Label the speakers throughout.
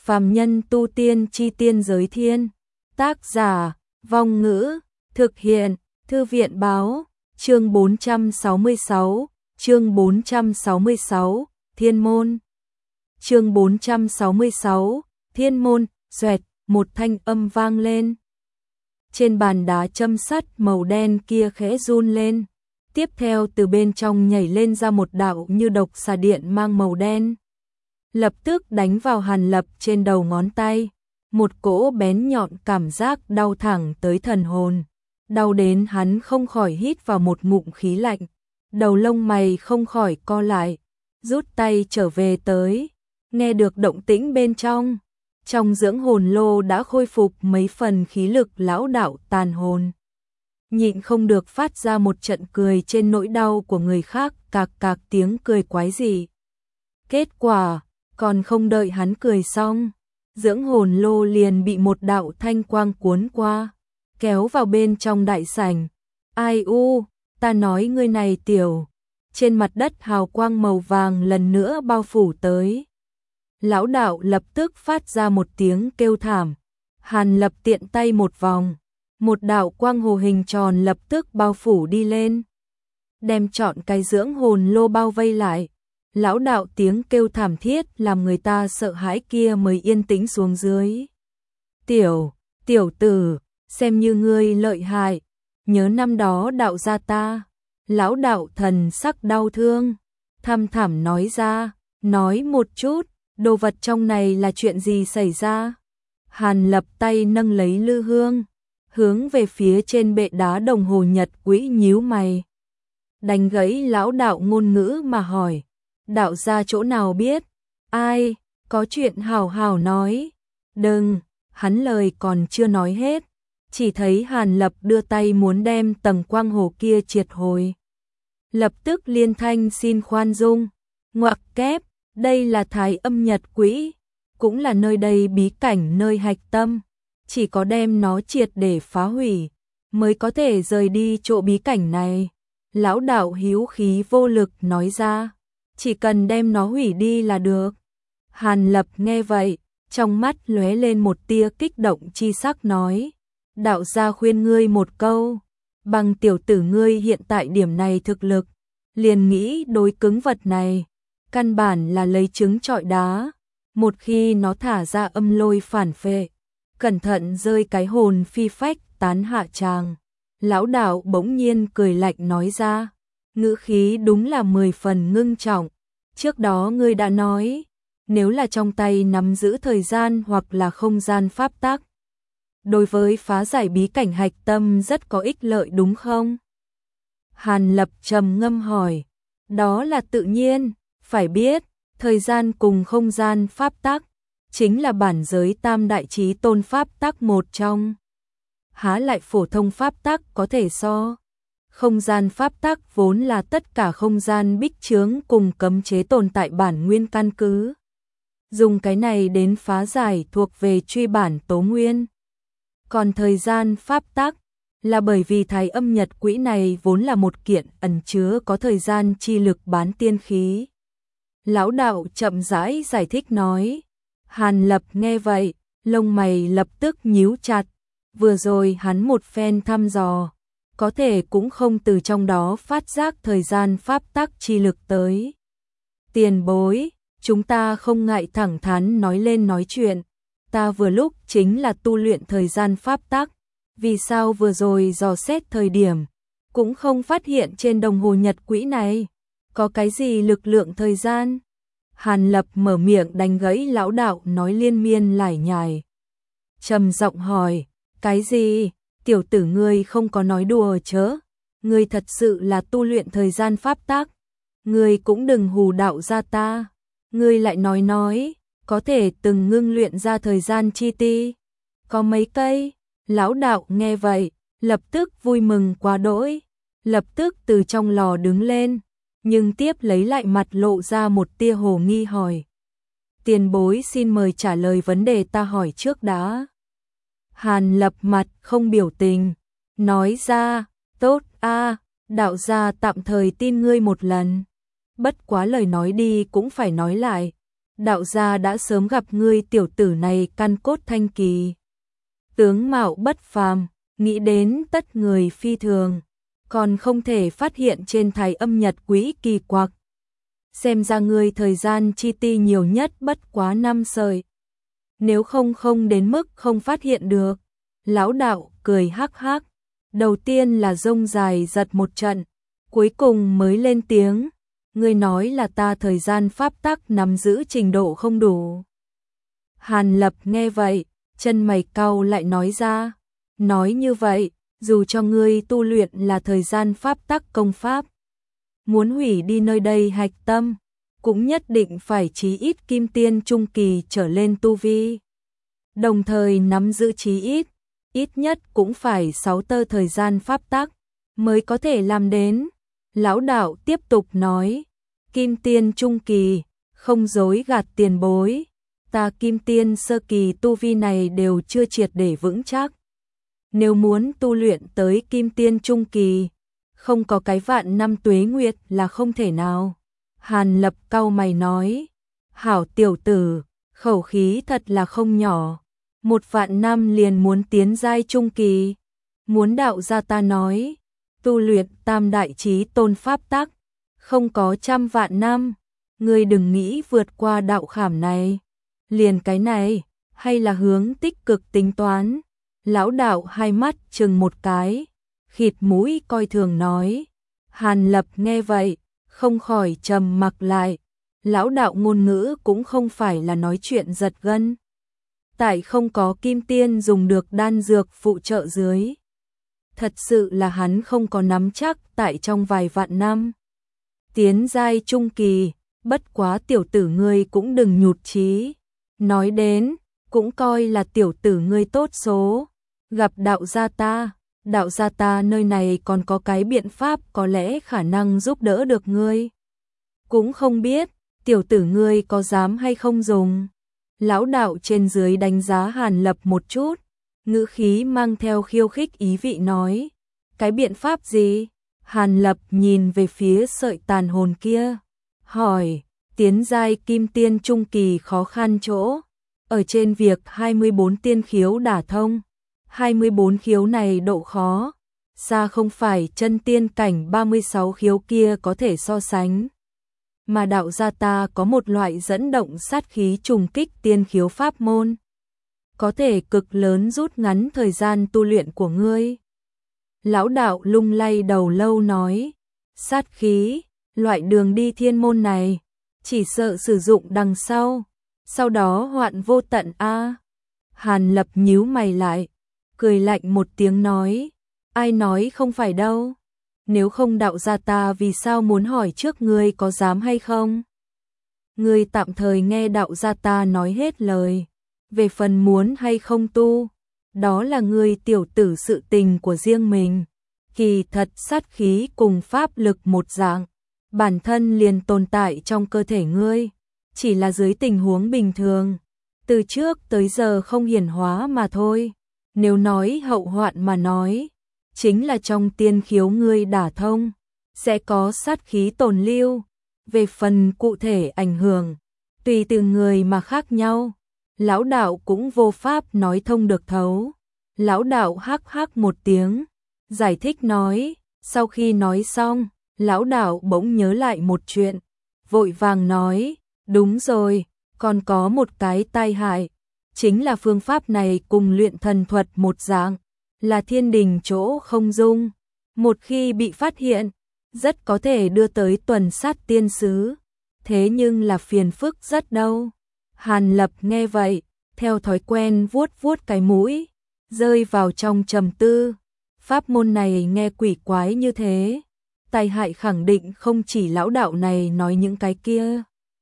Speaker 1: Phàm nhân tu tiên chi tiên giới thiên. Tác giả, Vong Ngữ, thực hiện, Thư viện Báo, chương 466, chương 466, Thiên môn. Chương 466, Thiên môn, xoẹt, một thanh âm vang lên. Trên bàn đá châm sắt màu đen kia khẽ run lên, tiếp theo từ bên trong nhảy lên ra một đạo như độc xà điện mang màu đen. Lập tức đánh vào Hàn Lập trên đầu ngón tay, một cỗ bén nhọn cảm giác đau thẳng tới thần hồn, đau đến hắn không khỏi hít vào một ngụm khí lạnh, đầu lông mày không khỏi co lại, rút tay trở về tới, nghe được động tĩnh bên trong dưỡng hồn lô đã khôi phục mấy phần khí lực lão đạo tàn hồn. Nhịn không được phát ra một trận cười trên nỗi đau của người khác, cạc cạc tiếng cười quái dị. Kết quả, còn không đợi hắn cười xong, dưỡng hồn lô liền bị một đạo thanh quang cuốn qua, kéo vào bên trong đại sảnh. Ai u, ta nói ngươi này tiểu. Trên mặt đất hào quang màu vàng lần nữa bao phủ tới. Lão đạo lập tức phát ra một tiếng kêu thảm. Hàn Lập tiện tay một vòng, một đạo quang hồ hình tròn lập tức bao phủ đi lên, đem trọn cái dưỡng hồn lô bao vây lại. Lão đạo tiếng kêu thảm thiết làm người ta sợ hãi kia mới yên tĩnh xuống dưới. Tiểu tử, xem như ngươi lợi hại, nhớ năm đó đạo gia ta. Lão đạo thần sắc đau thương, thăm thẳm nói ra, nói một chút, đồ vật trong này là chuyện gì xảy ra? Hàn Lập tay nâng lấy lư hương, hướng về phía trên bệ đá đồng hồ nhật quỹ nhíu mày. Đánh gãy lão đạo ngôn ngữ mà hỏi, đạo gia chỗ nào biết? Ai, có chuyện hào hào nói. Đừng, hắn lời còn chưa nói hết, chỉ thấy Hàn Lập đưa tay muốn đem tầng quang hồ kia triệt hồi. Lập tức liên thanh xin khoan dung, ngoặc kép, đây là Thái Âm Nhật Quỹ, cũng là nơi đây bí cảnh nơi hạch tâm, chỉ có đem nó triệt để phá hủy, mới có thể rời đi chỗ bí cảnh này. Lão đạo hiếu khí vô lực nói ra, chỉ cần đem nó hủy đi là được. Hàn Lập nghe vậy, trong mắt lóe lên một tia kích động chi sắc nói, đạo gia khuyên ngươi một câu, bằng tiểu tử ngươi hiện tại điểm này thực lực, liền nghĩ đối cứng vật này, căn bản là lấy trứng trọi đá, một khi nó thả ra âm lôi phản phệ, cẩn thận rơi cái hồn phi phách tán hạ tràng. Lão đạo bỗng nhiên cười lạnh nói ra, ngữ khí đúng là 10 phần ngưng trọng, trước đó ngươi đã nói, nếu là trong tay nắm giữ thời gian hoặc là không gian pháp tắc, đối với phá giải bí cảnh hạch tâm rất có ích lợi đúng không? Hàn Lập trầm ngâm hỏi, đó là tự nhiên, phải biết, thời gian cùng không gian pháp tắc, chính là bản giới tam đại chí tôn pháp tắc một trong. Há lại phổ thông pháp tắc có thể so. Không gian pháp tắc vốn là tất cả không gian bích chướng cùng cấm chế tồn tại bản nguyên căn cứ. Dùng cái này đến phá giải thuộc về truy bản tố nguyên. Còn thời gian pháp tắc là bởi vì Thái Âm Nhật Quỹ này vốn là một kiện ẩn chứa có thời gian chi lực bán tiên khí. Lão đạo chậm rãi giải thích nói. Hàn Lập nghe vậy, lông mày lập tức nhíu chặt. Vừa rồi hắn một phen thăm dò, có thể cũng không từ trong đó phát giác thời gian pháp tắc chi lực tới. Tiền bối, chúng ta không ngại thẳng thắn nói lên nói chuyện. Ta vừa lúc chính là tu luyện thời gian pháp tắc, vì sao vừa rồi dò xét thời điểm, cũng không phát hiện trên đồng hồ nhật quỹ này, có cái gì lực lượng thời gian? Hàn Lập mở miệng đánh gãy lão đạo nói liên miên lải nhải. Trầm giọng hỏi, cái gì? Tiểu tử ngươi không có nói đùa chớ, ngươi thật sự là tu luyện thời gian pháp tắc, ngươi cũng đừng hù đạo ra ta, ngươi lại nói, có thể từng ngưng luyện ra thời gian chi ti, có mấy cây. Lão đạo nghe vậy, lập tức vui mừng quá đỗi, lập tức từ trong lò đứng lên, nhưng tiếp lấy lại mặt lộ ra một tia hồ nghi hỏi. Tiền bối xin mời trả lời vấn đề ta hỏi trước đã. Hàn Lập mặt không biểu tình, nói ra, tốt a, đạo gia tạm thời tin ngươi một lần. Bất quá lời nói đi cũng phải nói lại, đạo gia đã sớm gặp ngươi tiểu tử này căn cốt thanh kỳ. Tướng mạo bất phàm, nghĩ đến tất người phi thường, còn không thể phát hiện trên thái âm nhật quỹ kỳ quặc. Xem ra ngươi thời gian chi ti nhiều nhất bất quá 5 sợi. Nếu không đến mức không phát hiện được. Lão đạo cười hắc hắc, đầu tiên là rông dài giật một trận, cuối cùng mới lên tiếng, ngươi nói là ta thời gian pháp tắc nắm giữ trình độ không đủ. Hàn Lập nghe vậy, chân mày cau lại nói ra, nói như vậy, dù cho ngươi tu luyện là thời gian pháp tắc công pháp, muốn hủy đi nơi đây hạch tâm, cũng nhất định phải chí ít kim tiên trung kỳ trở lên tu vi. Đồng thời nắm giữ chí ít nhất cũng phải 6 tơ thời gian pháp tắc mới có thể làm đến. Lão đạo tiếp tục nói, kim tiên trung kỳ, không dối gạt tiền bối, ta kim tiên sơ kỳ tu vi này đều chưa triệt để vững chắc. Nếu muốn tu luyện tới kim tiên trung kỳ, không có cái vạn năm tuế nguyệt là không thể nào. Hàn Lập cau mày nói, hảo tiểu tử, khẩu khí thật là không nhỏ. 1 vạn năm liền muốn tiến giai trung kỳ. Muốn đạo gia ta nói, tu luyện tam đại chí tôn pháp tắc, không có 100 vạn năm. Ngươi đừng nghĩ vượt qua đạo khảm này. Liền cái này, hay là hướng tích cực tính toán. Lão đạo hai mắt chừng một cái, khịt mũi coi thường nói. Hàn Lập nghe vậy, không khỏi trầm mặc lại. Lão đạo ngôn ngữ cũng không phải là nói chuyện giật gân. Tại không có kim tiên dùng được đan dược phụ trợ dưới. Thật sự là hắn không có nắm chắc tại trong vài vạn năm. Tiến giai trung kỳ, bất quá tiểu tử ngươi cũng đừng nhụt chí. Nói đến, cũng coi là tiểu tử ngươi tốt số. Gặp đạo gia ta nơi này còn có cái biện pháp có lẽ khả năng giúp đỡ được ngươi. Cũng không biết, tiểu tử ngươi có dám hay không dùng. Lão đạo trên dưới đánh giá Hàn Lập một chút, ngữ khí mang theo khiêu khích ý vị nói, cái biện pháp gì? Hàn Lập nhìn về phía sợi tàn hồn kia, hỏi, tiến giai kim tiên trung kỳ khó khăn chỗ, ở trên việc 24 tiên khiếu đả thông. 24 khiếu này độ khó, xa không phải chân tiên cảnh 36 khiếu kia có thể so sánh. Mà đạo gia ta có một loại dẫn động sát khí trùng kích tiên khiếu pháp môn, có thể cực lớn rút ngắn thời gian tu luyện của ngươi. Lão đạo lung lay đầu lâu nói, sát khí, loại đường đi thiên môn này, chỉ sợ sử dụng đằng sau đó hoạn vô tận a. Hàn Lập nhíu mày lại, cười lạnh một tiếng nói, ai nói không phải đâu. Nếu không đạo gia ta vì sao muốn hỏi trước ngươi có dám hay không? Ngươi tạm thời nghe đạo gia ta nói hết lời. Về phần muốn hay không tu, đó là ngươi tiểu tử sự tình của riêng mình. Kỳ thật sát khí cùng pháp lực một dạng, bản thân liền tồn tại trong cơ thể ngươi, chỉ là dưới tình huống bình thường, từ trước tới giờ không hiển hóa mà thôi. Nếu nói hậu hoạn mà nói, chính là trong tiên khiếu ngươi đả thông, sẽ có sát khí tồn lưu. Về phần cụ thể ảnh hưởng, tùy từ người mà khác nhau. Lão đạo cũng vô pháp nói thông được thấu. Lão đạo hắc hắc một tiếng, giải thích nói, sau khi nói xong, lão đạo bỗng nhớ lại một chuyện, vội vàng nói, đúng rồi, còn có một cái tai hại, chính là phương pháp này cùng luyện thần thuật một dạng, là thiên đình chỗ không dung, một khi bị phát hiện, rất có thể đưa tới tuần sát tiên sứ, thế nhưng là phiền phức rất đâu. Hàn Lập nghe vậy, theo thói quen vuốt vuốt cái mũi, rơi vào trong trầm tư. Pháp môn này nghe quỷ quái như thế, tai hại khẳng định không chỉ lão đạo này nói những cái kia.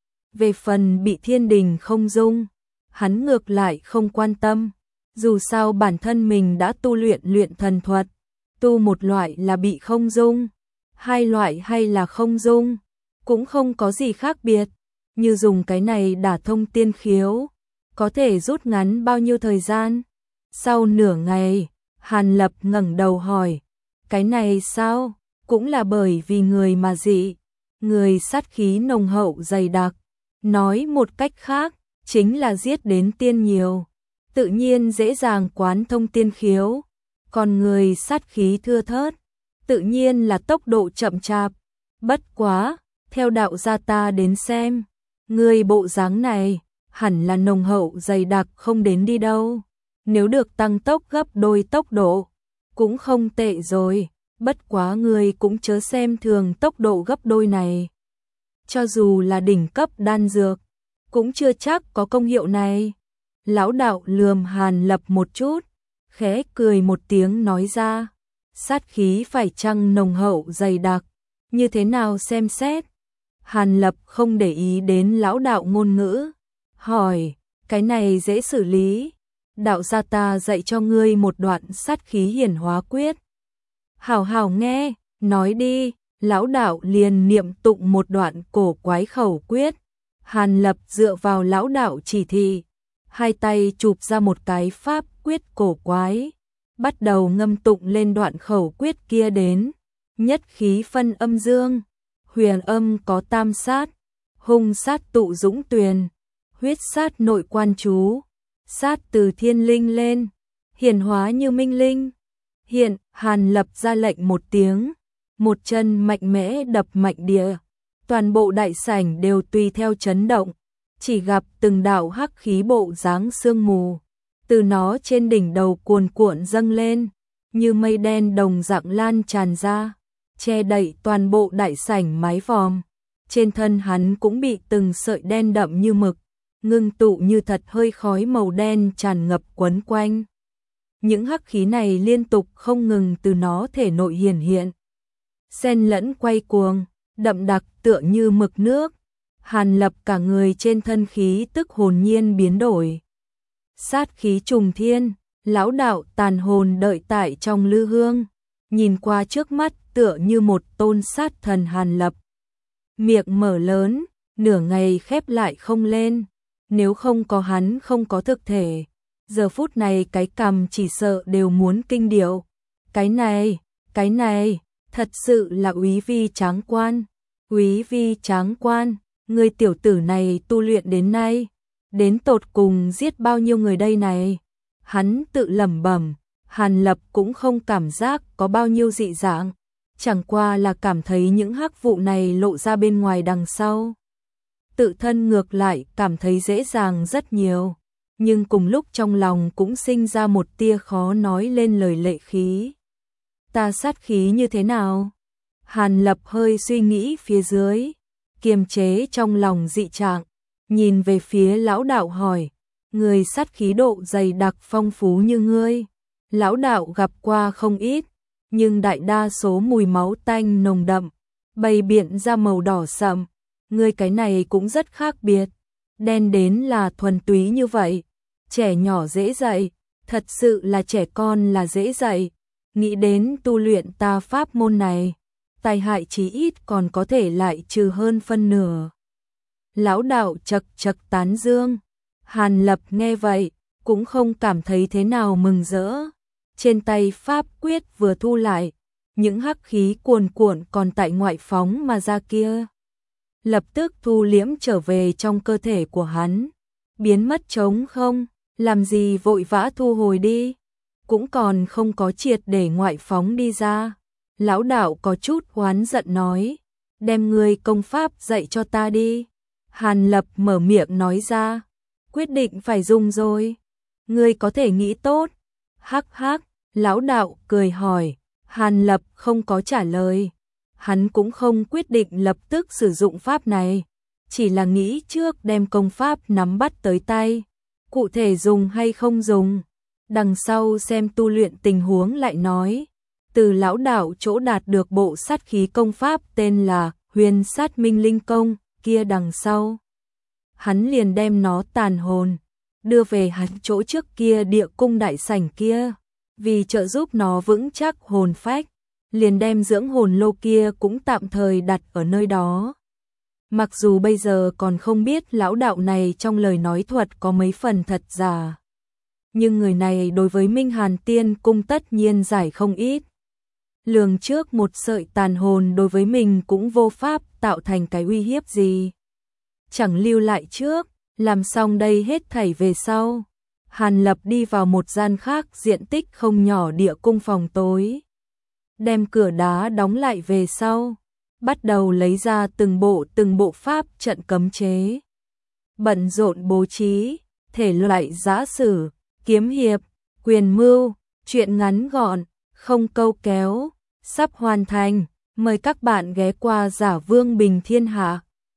Speaker 1: Về phần bị thiên đình không dung, hắn ngược lại không quan tâm, dù sao bản thân mình đã tu luyện thần thuật, tu một loại là bị không dung, hai loại hay là không dung, cũng không có gì khác biệt, như dùng cái này đả thông tiên khiếu, có thể rút ngắn bao nhiêu thời gian. Sau nửa ngày, Hàn Lập ngẩng đầu hỏi, cái này sao? Cũng là bởi vì người mà dị, người sát khí nồng hậu dày đặc, Nói một cách khác, chính là giết đến tiên nhiều, tự nhiên dễ dàng quán thông tiên khiếu, còn người sát khí thưa thớt, tự nhiên là tốc độ chậm chạp. Bất quá, theo đạo gia ta đến xem, người bộ dáng này hẳn là nồng hậu dày đặc không đến đi đâu. Nếu được tăng tốc gấp đôi tốc độ, cũng không tệ rồi, bất quá người cũng chớ xem thường tốc độ gấp đôi này. Cho dù là đỉnh cấp đan dược, cũng chưa chắc có công hiệu này. Lão đạo lườm Hàn Lập một chút, khẽ cười một tiếng nói ra, sát khí phải chăng nồng hậu dày đặc, như thế nào xem xét. Hàn Lập không để ý đến lão đạo ngôn ngữ, hỏi, cái này dễ xử lý. Đạo gia ta dạy cho ngươi một đoạn sát khí hiển hóa quyết. Hảo hảo nghe, nói đi. Lão đạo liền niệm tụng một đoạn cổ quái khẩu quyết. Hàn Lập dựa vào lão đạo chỉ thị, hai tay chụp ra một cái pháp quyết cổ quái, bắt đầu ngâm tụng lên đoạn khẩu quyết kia đến. Nhất khí phân âm dương, huyền âm có tam sát, hung sát tụ dũng tuyền, huyết sát nội quan chú, sát từ thiên linh lên, hiển hóa như minh linh. Hiện, Hàn Lập ra lệnh một tiếng, một chân mạnh mẽ đập mạnh địa, toàn bộ đại sảnh đều tùy theo chấn động, chỉ gặp từng đạo hắc khí bộ dáng sương mù, từ nó trên đỉnh đầu cuồn cuộn dâng lên, như mây đen đồng dạng lan tràn ra, che đậy toàn bộ đại sảnh mái vòm. Trên thân hắn cũng bị từng sợi đen đậm như mực, ngưng tụ như thật hơi khói màu đen tràn ngập quấn quanh. Những hắc khí này liên tục không ngừng từ nó thể nội hiển hiện, xen lẫn quay cuồng, đậm đặc tựa như mực nước. Hàn Lập cả người trên thân khí tức hồn nhiên biến đổi. Sát khí trùng thiên, lão đạo tàn hồn đợi tại trong lư hương, nhìn qua trước mắt tựa như một tôn sát thần. Hàn Lập miệng mở lớn, nửa ngày khép lại không lên. Nếu không có hắn không có thực thể, giờ phút này cái cằm chỉ sợ đều muốn kinh điệu. Cái này, thật sự là úy vi tráng quan. Úy vi tráng quan, người tiểu tử này tu luyện đến nay, đến tột cùng giết bao nhiêu người đây này. Hắn tự lẩm bẩm, Hàn Lập cũng không cảm giác có bao nhiêu dị dạng, chẳng qua là cảm thấy những hắc vụ này lộ ra bên ngoài đằng sau. Tự thân ngược lại cảm thấy dễ dàng rất nhiều, nhưng cùng lúc trong lòng cũng sinh ra một tia khó nói lên lời lệ khí. Ta sát khí như thế nào? Hàn Lập hơi suy nghĩ phía dưới, kiềm chế trong lòng dị trạng, nhìn về phía lão đạo hỏi, người sát khí độ dày đặc phong phú như ngươi, lão đạo gặp qua không ít, nhưng đại đa số mùi máu tanh nồng đậm, bày biện ra màu đỏ sậm, ngươi cái này cũng rất khác biệt, đen đến là thuần túy như vậy, trẻ nhỏ dễ dạy, thật sự là trẻ con là dễ dạy, nghĩ đến tu luyện ta pháp môn này, tai hại chí ít còn có thể lại trừ hơn phân nửa. Lão đạo chật chật tán dương. Hàn Lập nghe vậy, cũng không cảm thấy thế nào mừng rỡ. Trên tay pháp quyết vừa thu lại, những hắc khí cuồn cuộn còn tại ngoại phóng mà ra kia, lập tức thu liễm trở về trong cơ thể của hắn, biến mất trống không, làm gì vội vã thu hồi đi, cũng còn không có triệt để ngoại phóng đi ra. Lão đạo có chút oán giận nói, đem ngươi công pháp dạy cho ta đi. Hàn Lập mở miệng nói ra, quyết định phải dùng rồi, ngươi có thể nghĩ tốt. Hắc hắc, lão đạo cười hỏi. Hàn Lập không có trả lời, hắn cũng không quyết định lập tức sử dụng pháp này, chỉ là nghĩ trước đem công pháp nắm bắt tới tay, cụ thể dùng hay không dùng, đằng sau xem tu luyện tình huống lại nói. Từ lão đạo chỗ đạt được bộ sát khí công pháp tên là Huyền Sát Minh Linh Công kia đằng sau, hắn liền đem nó tàn hồn đưa về hắn chỗ trước kia địa cung đại sảnh kia, vì trợ giúp nó vững chắc hồn phách, liền đem dưỡng hồn lô kia cũng tạm thời đặt ở nơi đó. Mặc dù bây giờ còn không biết lão đạo này trong lời nói thuật có mấy phần thật giả, nhưng người này đối với Minh Hàn Tiên Cung tất nhiên giải không ít. Lường trước một sợi tàn hồn đối với mình cũng vô pháp tạo thành cái uy hiếp gì. chẳng lưu lại trước, làm xong đây hết thảy về sau. Hàn Lập đi vào một gian khác diện tích không nhỏ địa cung phòng tối. Đem cửa đá đóng lại về sau, bắt đầu lấy ra từng bộ pháp trận cấm chế. Bận rộn bố trí, thể loại giã sử, kiếm hiệp, quyền mưu, truyện ngắn gọn, không câu kéo, sắp hoàn thành. Mời các bạn ghé qua Giả Vương Bình Thiên Hạ.